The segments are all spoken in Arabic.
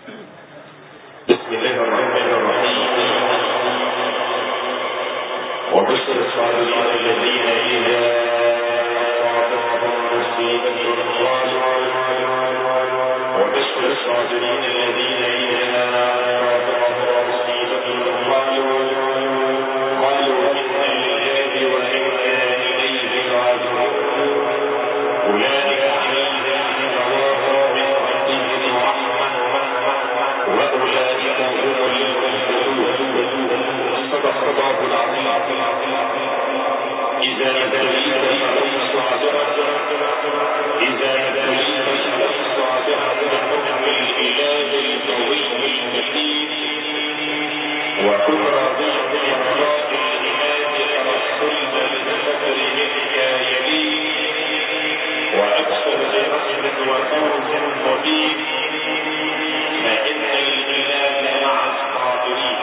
بسم الله الرحمن الرحيم. وبشر الصابرين الذين إذا أصابتهم مصيبة وبشر الصابرين الذين إذا أصابتهم مصيبة قالوا إنا لله وإنا إليه راجعون أولئك عليهم صلوات من ربهم ورحمة وأولئك هم المهتدون. صدق الله العظيم. إذا ابتليت فكن صابرا بحكم الإله القوي المتين وكن راضيا بإرضاء الإله فرسلت بالصبر منك يليك وأبشر برحمة وفوز مبين فإن الإله مع الصابرين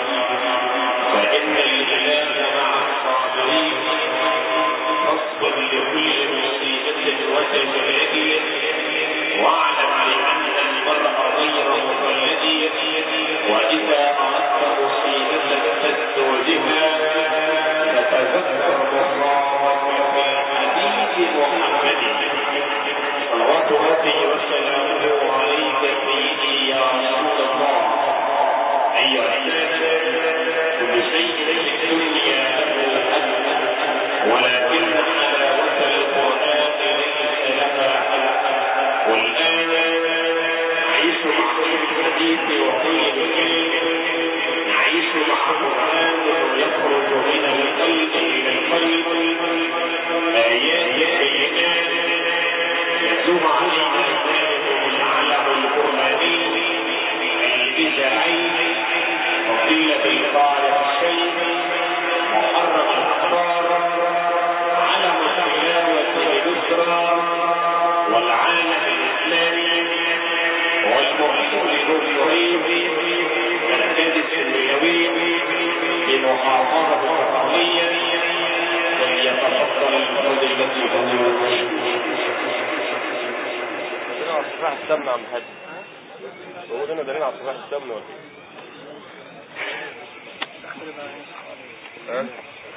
فاصبر لكل مصيبة وتجاهل واعلم بأن المرء غير مقلد وإذا أردت مصيبة فاستوجبها فتذكر مصابك في الحديث محمد صلوات ربي وسلامه عليك سيدي يا رسول الله. أيها الناس كل شيء في الدنيا له حد ولكن حلاوة القرآن ليس لها حد. والآن نعيش مع الحديث وكل الكلم نعيش مع قرآن يخرج من القلب إلى القلب آيات بينات يتلو علينا ذلكم العلم القرآني الإذاعي فضيلة القارئ الشيخ محرم الأخبار علم التلاوة والذكرى والعالم الإسلامي والمحيط للدكتورين السادس الرياضي بمحافظة القومية فليتفضل الفضيلة على صفاح السمن عم حد بقول هنا دليل على صفاح السمن ولا ايه؟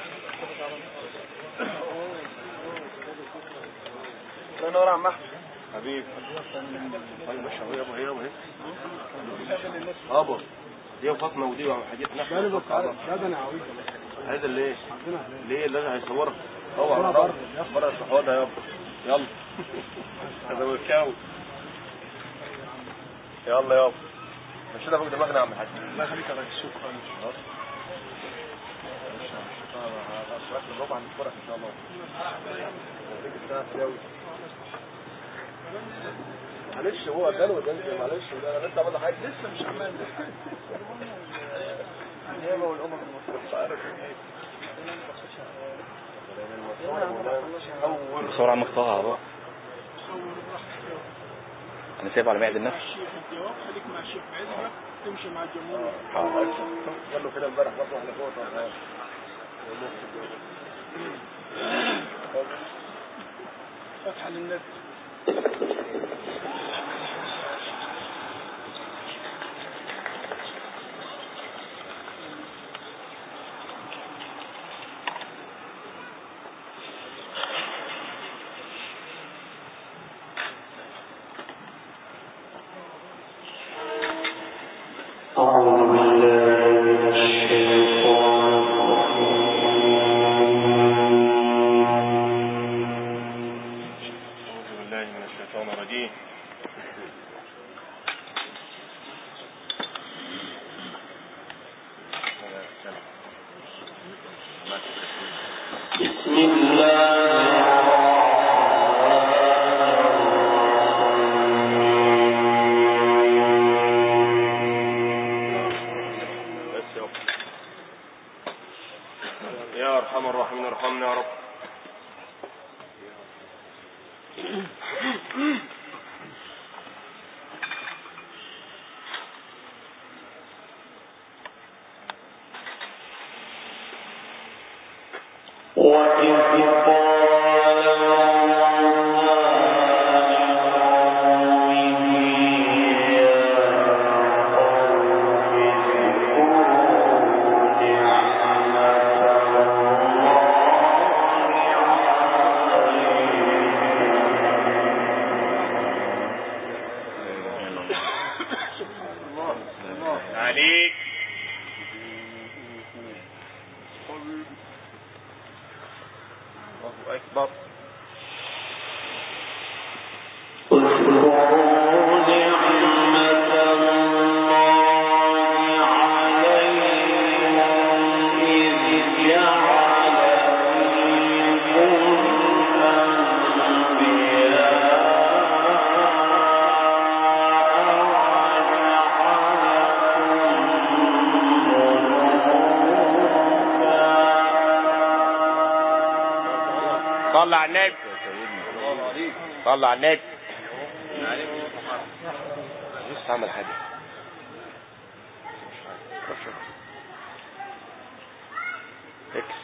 الله ينور عم احمد حبيبي. طيب مش هو يابا هي وهي ابو دي وفاطمه ودي وحاجتنا احنا هذا انا عاوز هذا اللي ليه اللي هيصورها هو بره الصحوه يابا يلا هذا وكاو يلا يابا مشينا فوق دماغنا يا عم الحاج. الله يخليك يا راجل. شكرا. اشرف الربع عن الفرح ان شاء الله. معلش هو قال وده معلش انا لسه عملت حاجه لسه مش عمال النيابه والامم المصريه مش عارف ايه بسرعه مقطعها بقى انا سايب على معد النفس. خليك مع الشيخ عزبه تمشي مع الجمهور. قال له كده امبارح برضه احنا فوق فتحه للنبي. عليك. الله أكبر. صلى على النبي. صلى على النبي. لسه عمل حاجة. اكس.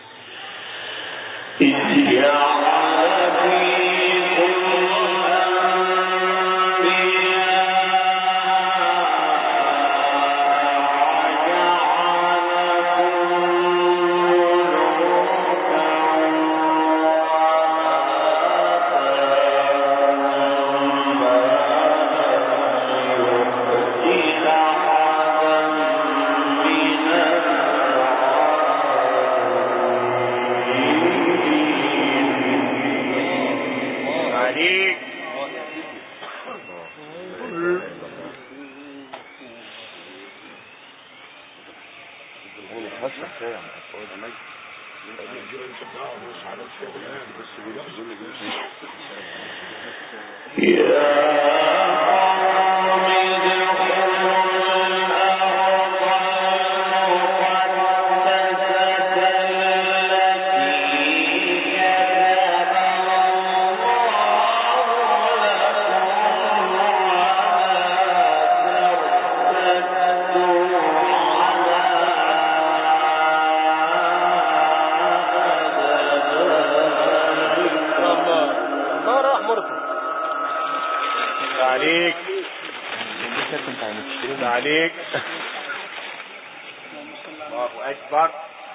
عليك. الله أكبر.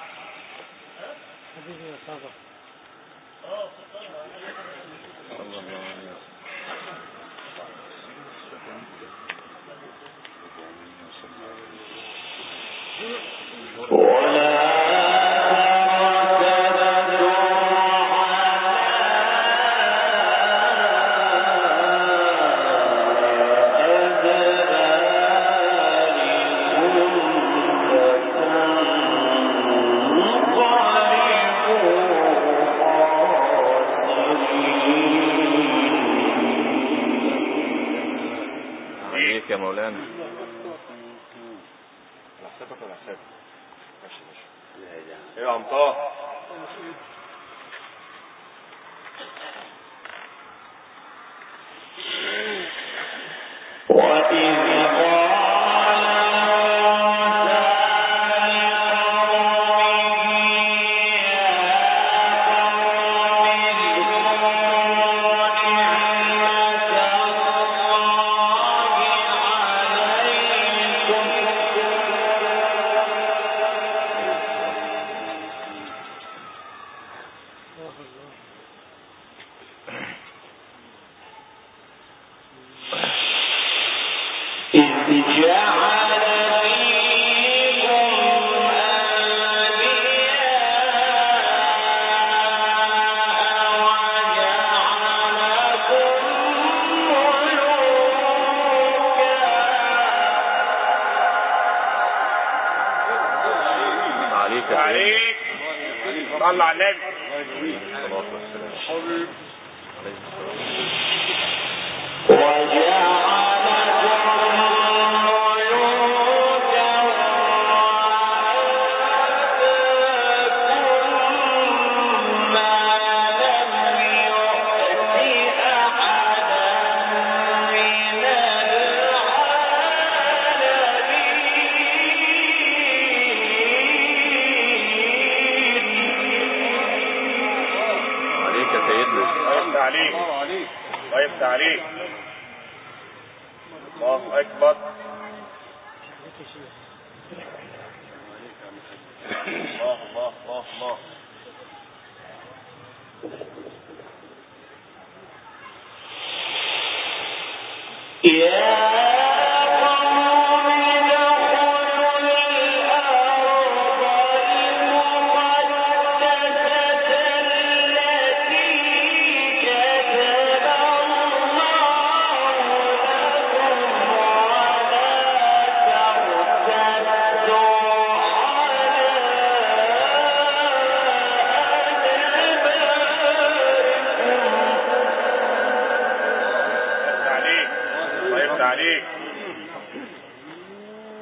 يا مولانا حسابك ولا حسابك؟ ماشي ايه يا عم طه؟ عليك. صلى على النبي. الصلاة والسلام. عليك. الله أكبر. الله الله الله الله. يا قوم ادخلوا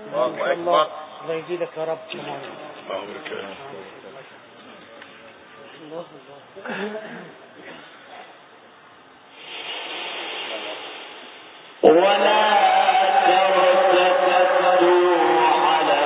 الله أكبر. الله يزيدك يا رب كمان. الله ولا ترتدوا على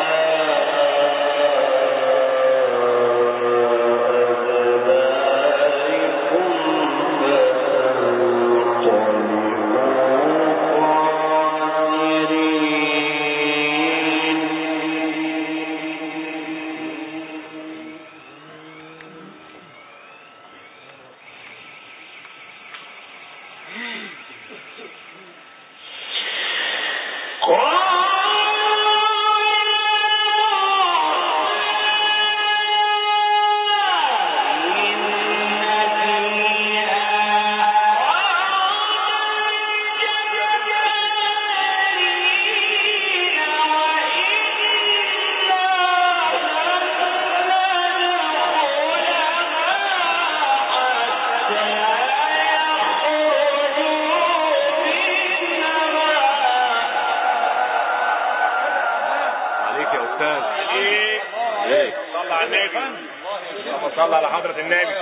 صلى على حضرة النبي.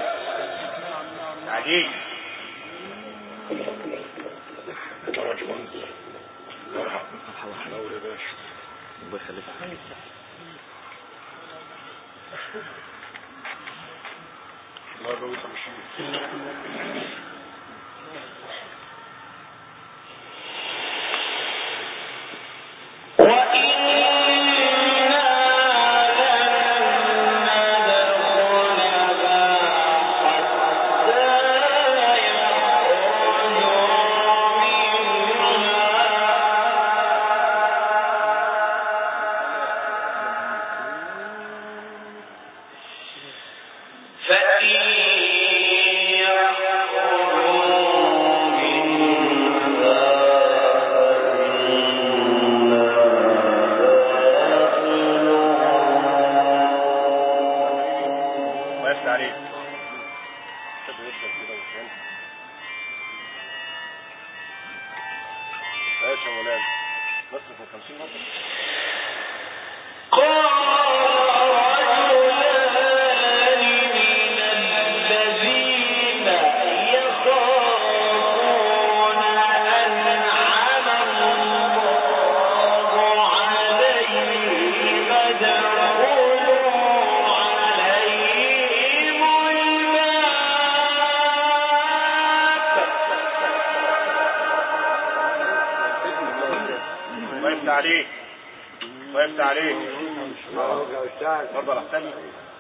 عجيب. الله يخليك. الله يبارك فيك. عليك. وقفت عليك. برضه على حسابي.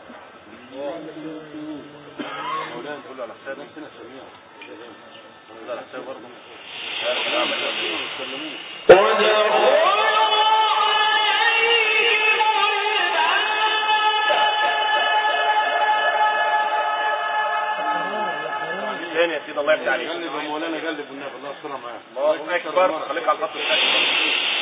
مولانا كله على حسابي. كله على حسابي برضه. ثاني يا سيدي الله يفتح عليك. قلب يا مولانا قلب والنبي الله يستر معاك. الله اكبر. خليك على الخط الثاني.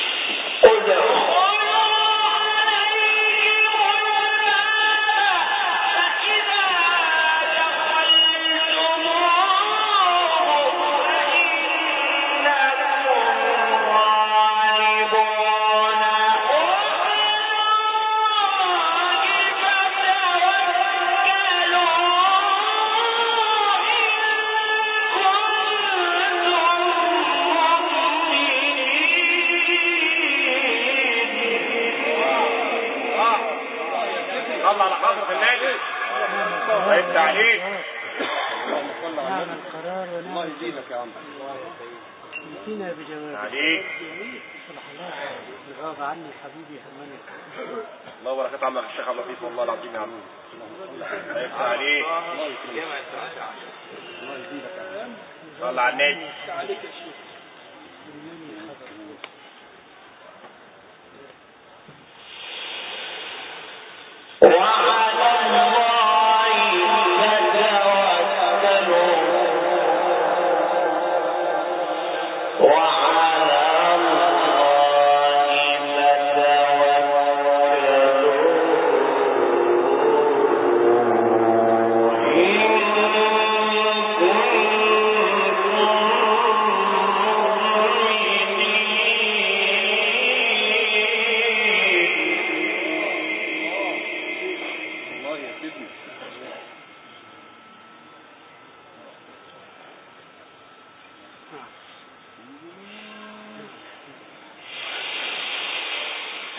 فينا بجواب عليك. غاب عني حبيبي همني. الله وبركاته عمك الشيخ عبد اللطيف والله العظيم يا عم. الله يفتح عليك. الله يزيدك يا عم. صل على النبي. عليك يا شيخ.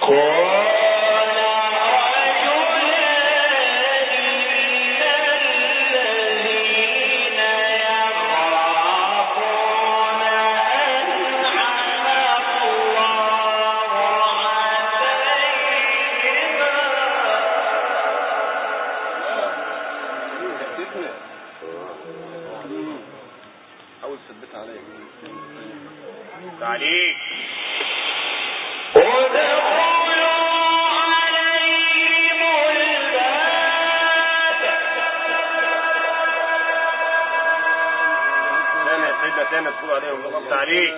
حاول تثبتها عليا تعليق تاني تقول عليهم غلط تعليق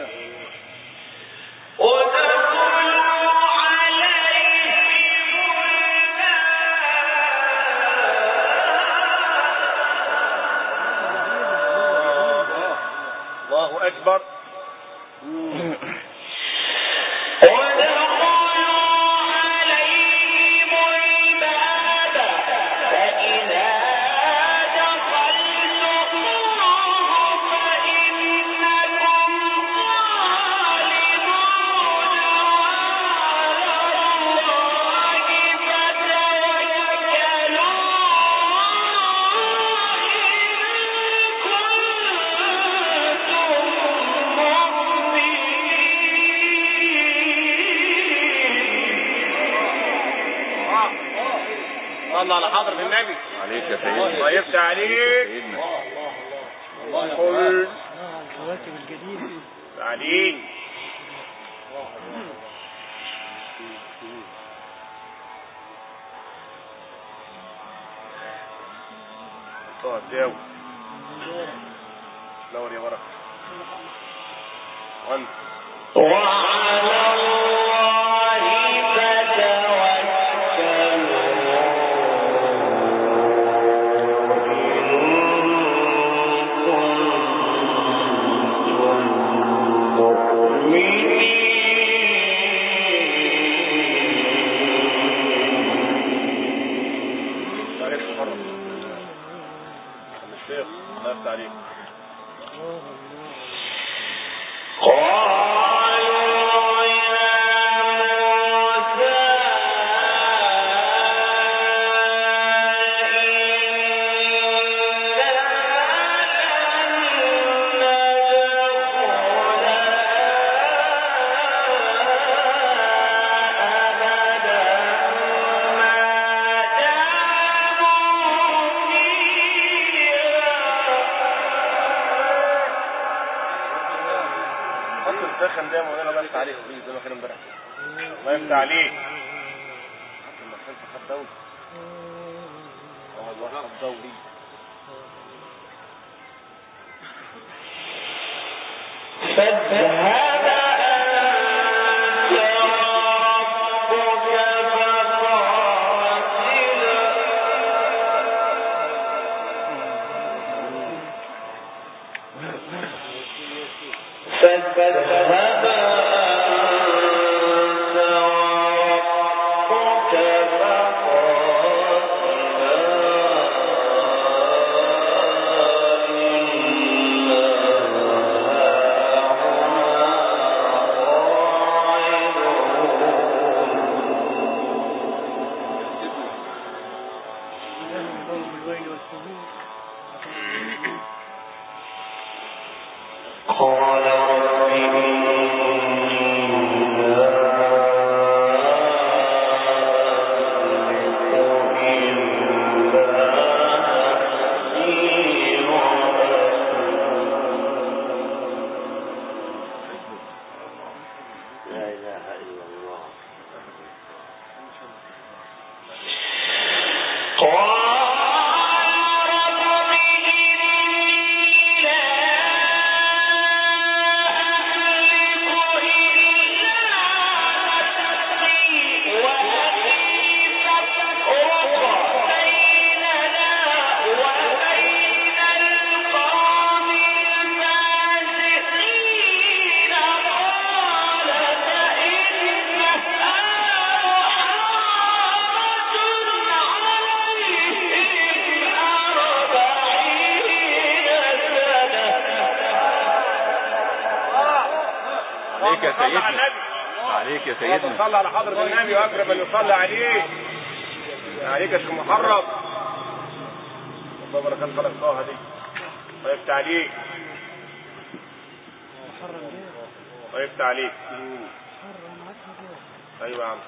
الله أكبر صلى على حضرة النبي عليك يا سيدنا الله يفتح عليك الكواكب الجديدة تعليق طيب داو دور يا ورق وانت عليك الدخن ده مولانا الله يفتح عليك زي ما كان امبارح الله يفتح عليك خد دوري والله خد دوري عليه عليك يا اللهم سيدنا. صل على حضرة النبي واكرم من يصلي عليه. عليك يا شيخ محرم. الله كان خلق طه دي. ويفتح عليك. ويفتح عليك. ايوه يا عم.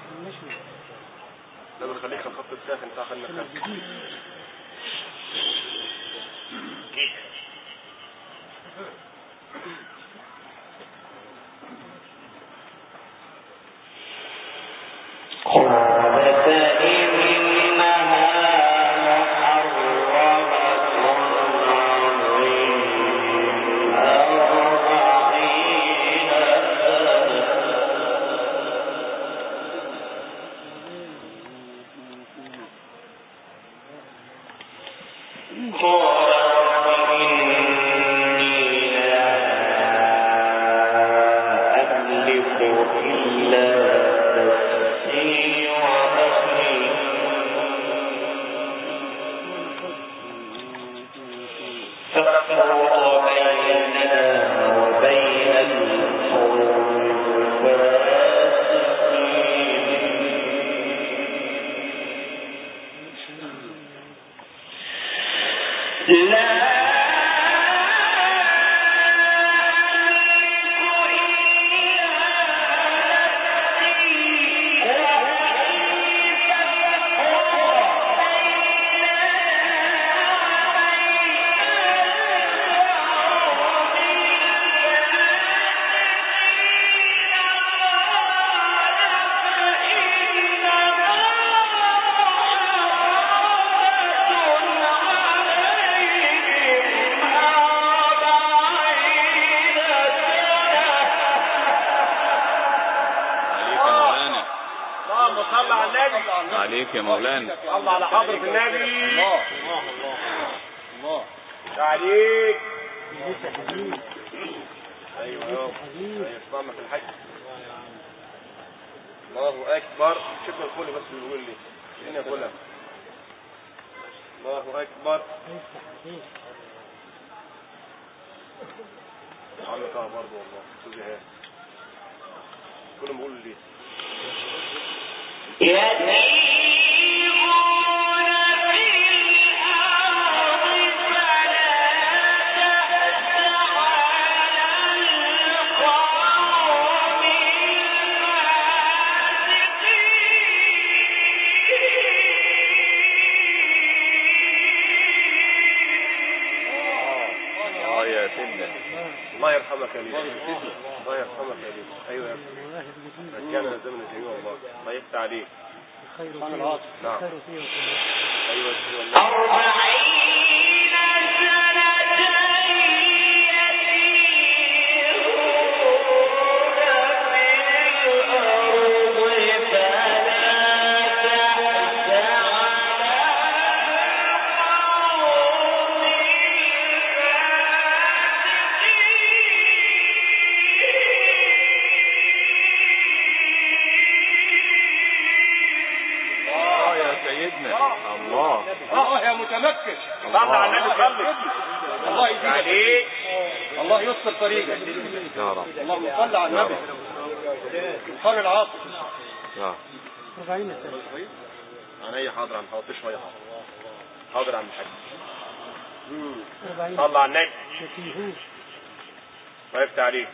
لازم خليك في الخط الساخن بتاع خلنا نخلي. عليك يا مولانا. الله على حضرة النبي. الله الله عليك. ايوه اسمعنا في الحج. الله اكبر. شكرا الكل بس اللي يقول لي فين يا كلها. الله اكبر. عملتها برضه والله سوزي هي كلهم بيقولوا لي الله يرحمك يا ليل. الله يرحمك يا ليل. ايوه يا ابني رجعنا زمن الجميع والله. الله يفتح عليك. خير فيه. نعم خير فيه. ايوه والله. يا متمكن. صلى على النبي صلي. الله يزيدك عليك. الله يسر طريقك يا رب. اللهم صل على النبي. قال العاصر يا 40 انا اي حاضر عم حاضر شويه حاضر عم الحاج. 40 صلى على النبي. الله يفتح عليك.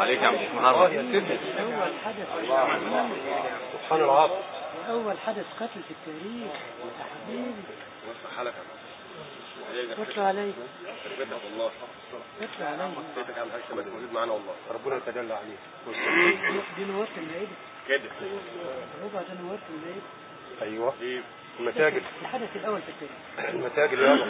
عليك يا عم الشيخ الله محمد. يا سيدي. أول حدث سبحان العاصر. أول حدث قتل في التاريخ يا حبيبي. اطلع علي. والله اطلع علي. بيتك عم حاجة موجود معانا والله. ربنا يتجلى عليك. دي نوات المائدة. كده. ربع ده نوات المائدة. ايوه. المساجد. الحدث الأول في التاريخ. المساجد يلا.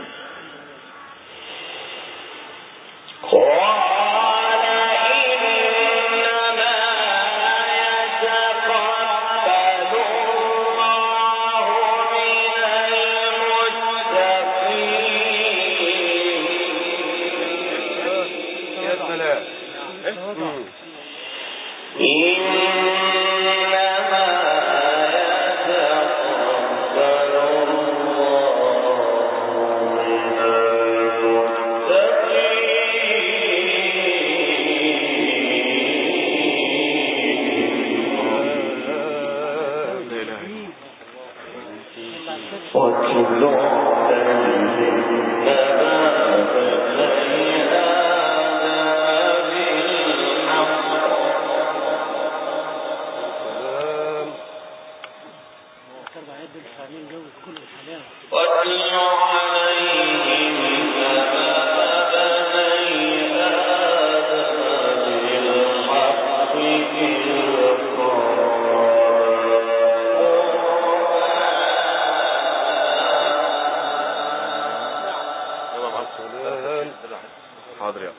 حاضر يا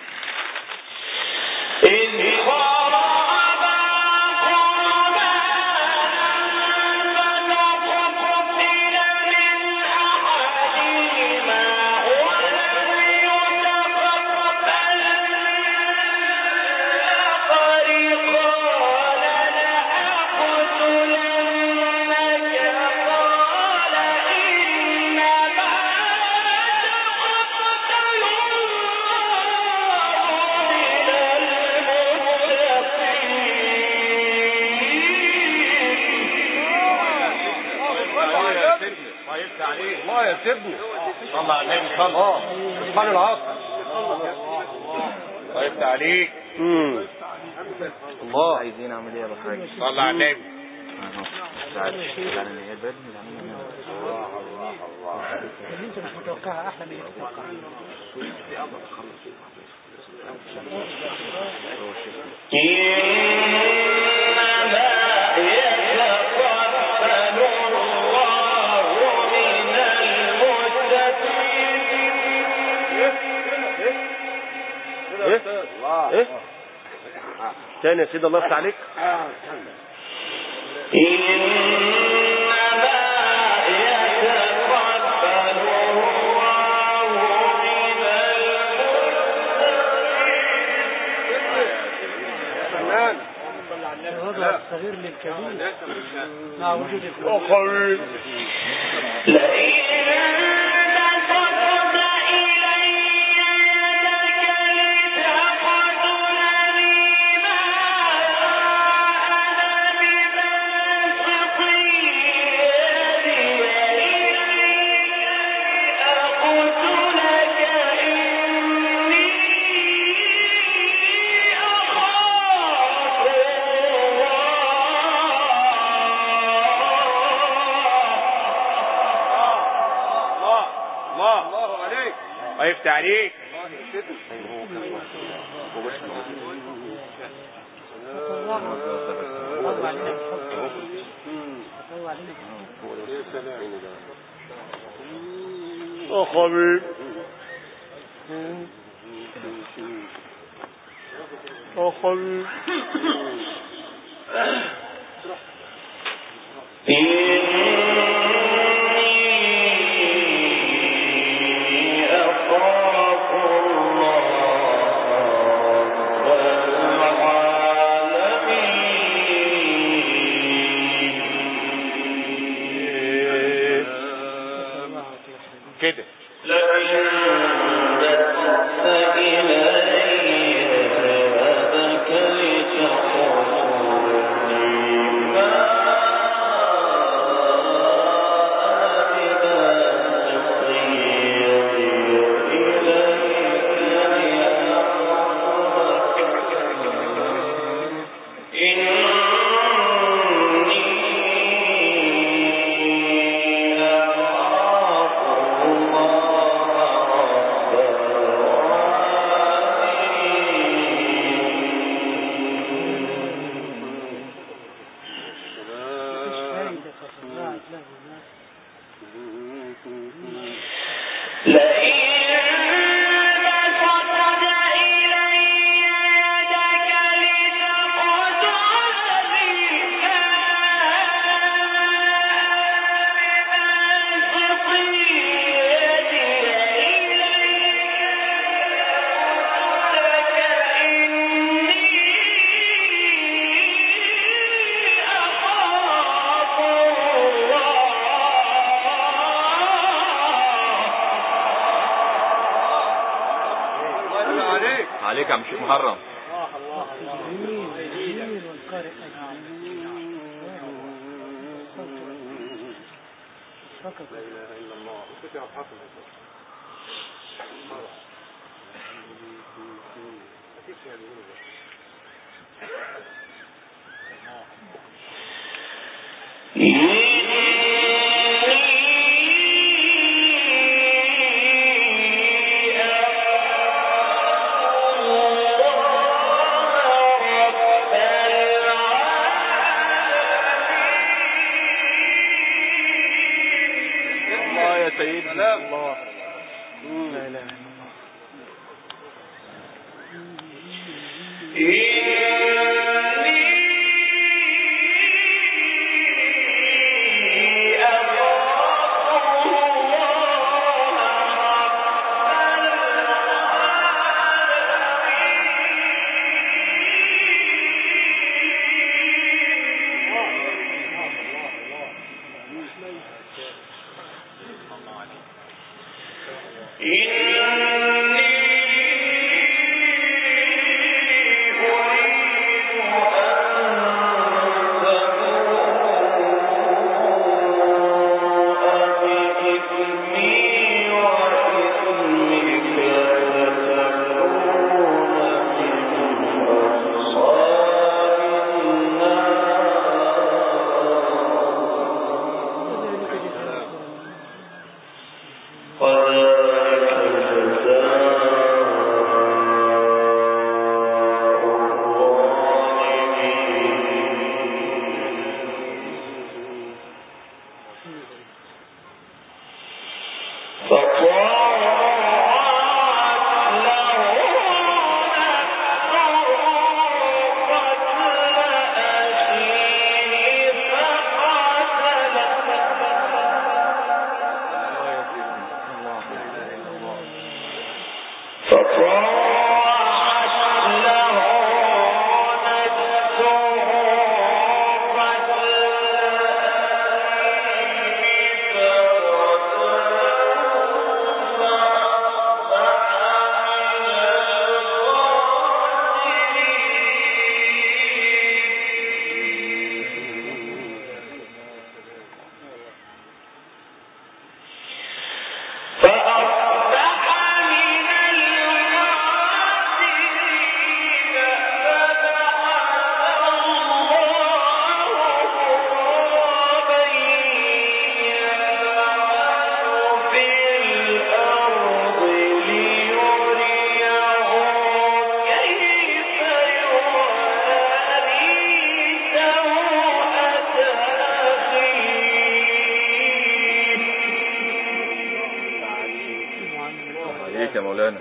الله يا سيدنا. صلى على النبي صلى. سبحان العاصر. الله يفتح عليك. الله. عايزين اعمل ايه يا ابو حاج؟ صلى على النبي. اللي انت مش متوقعها احلى من اللي تتوقعها. ايه تاني يا سيدي الله يفتح عليك. الوضع الصغير للكبير مع وجود أخوي وقفت عليك. حبيب حبيب كده عليك يا عم الشيخ محرم. جميل والقارئ فقط. لا اله الا الله. كنت يا حافظ اكيد في هذه سيدنا الله. لا لا عليك يا مولانا.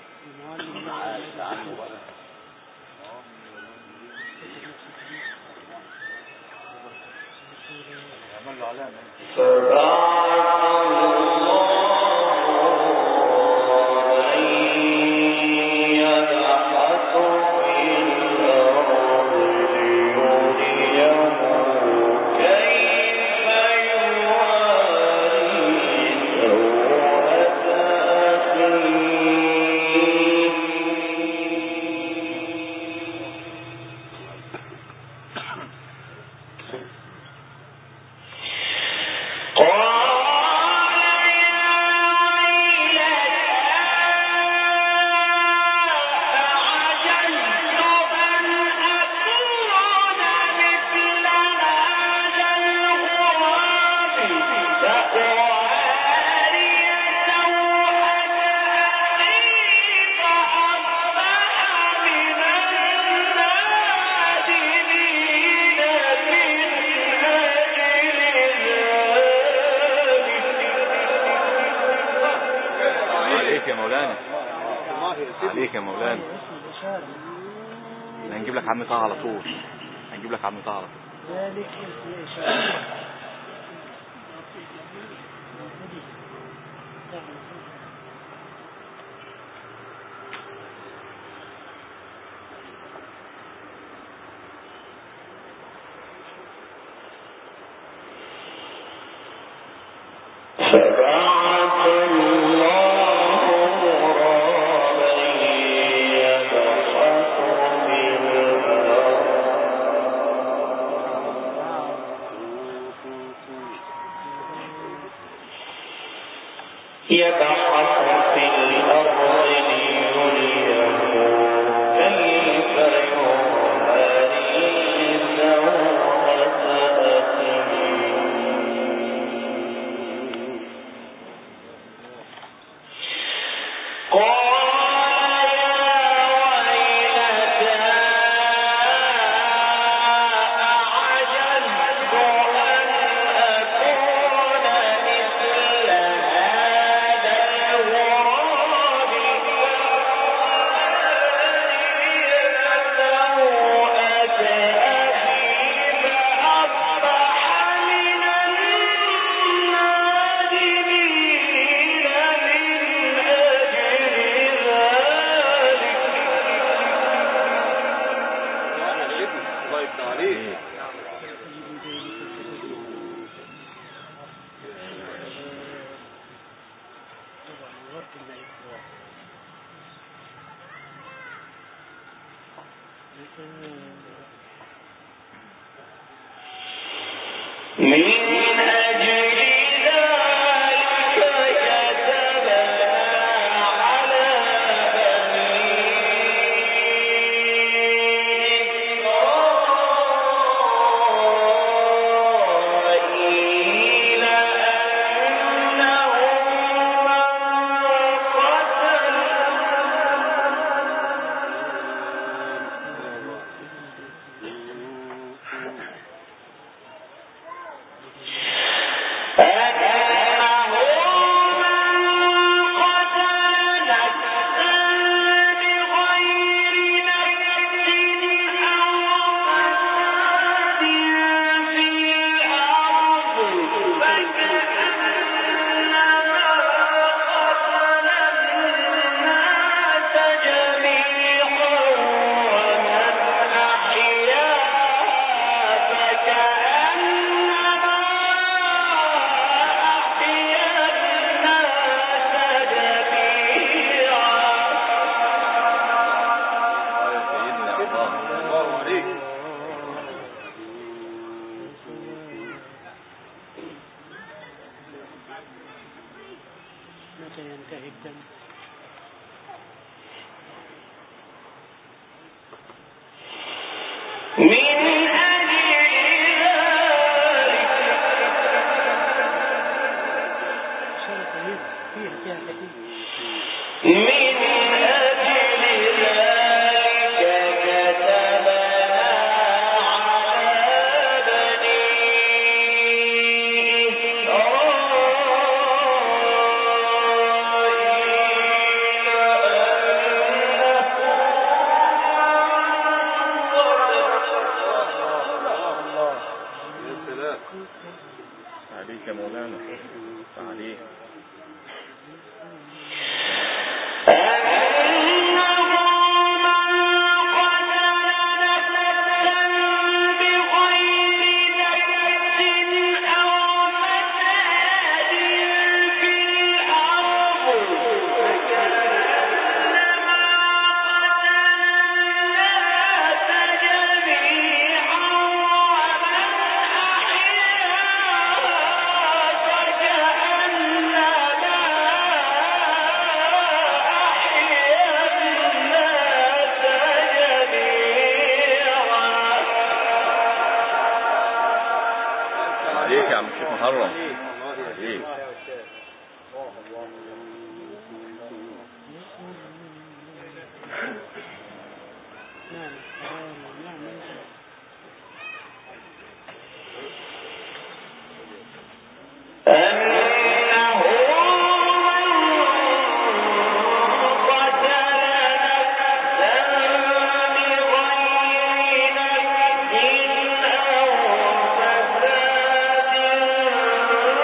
عليك يا مولانا. هنجيب لك عم طه على طول. هنجيب لك عم طه على طول. ذلك إشارة. فبعث الله غرابا عليك يا مولانا عليك. عليك يا عم الشيخ محرم عليك. أو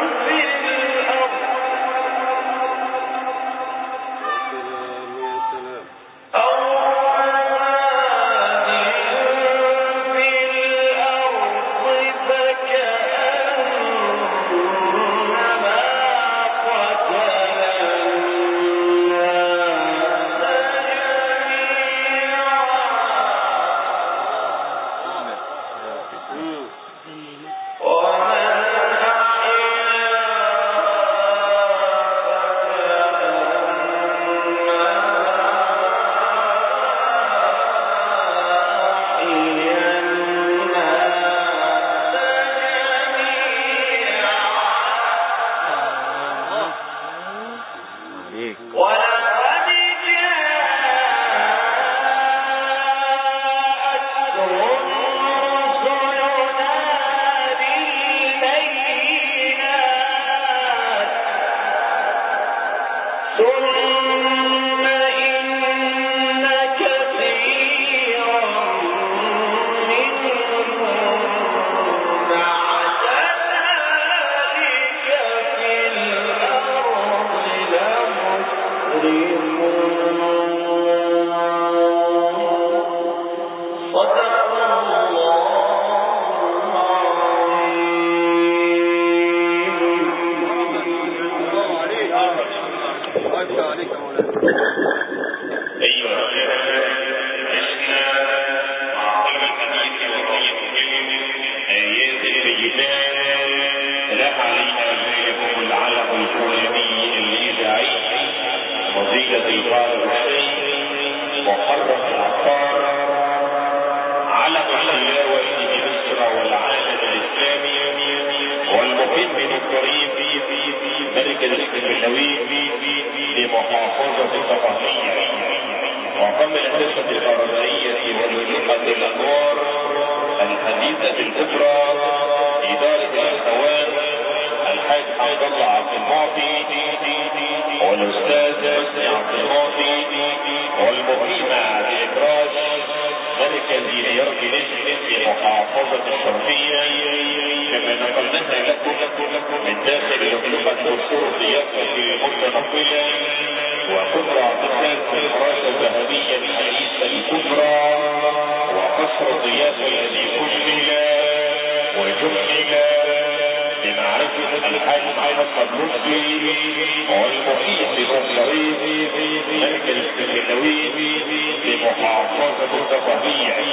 لمحافظة التطبيع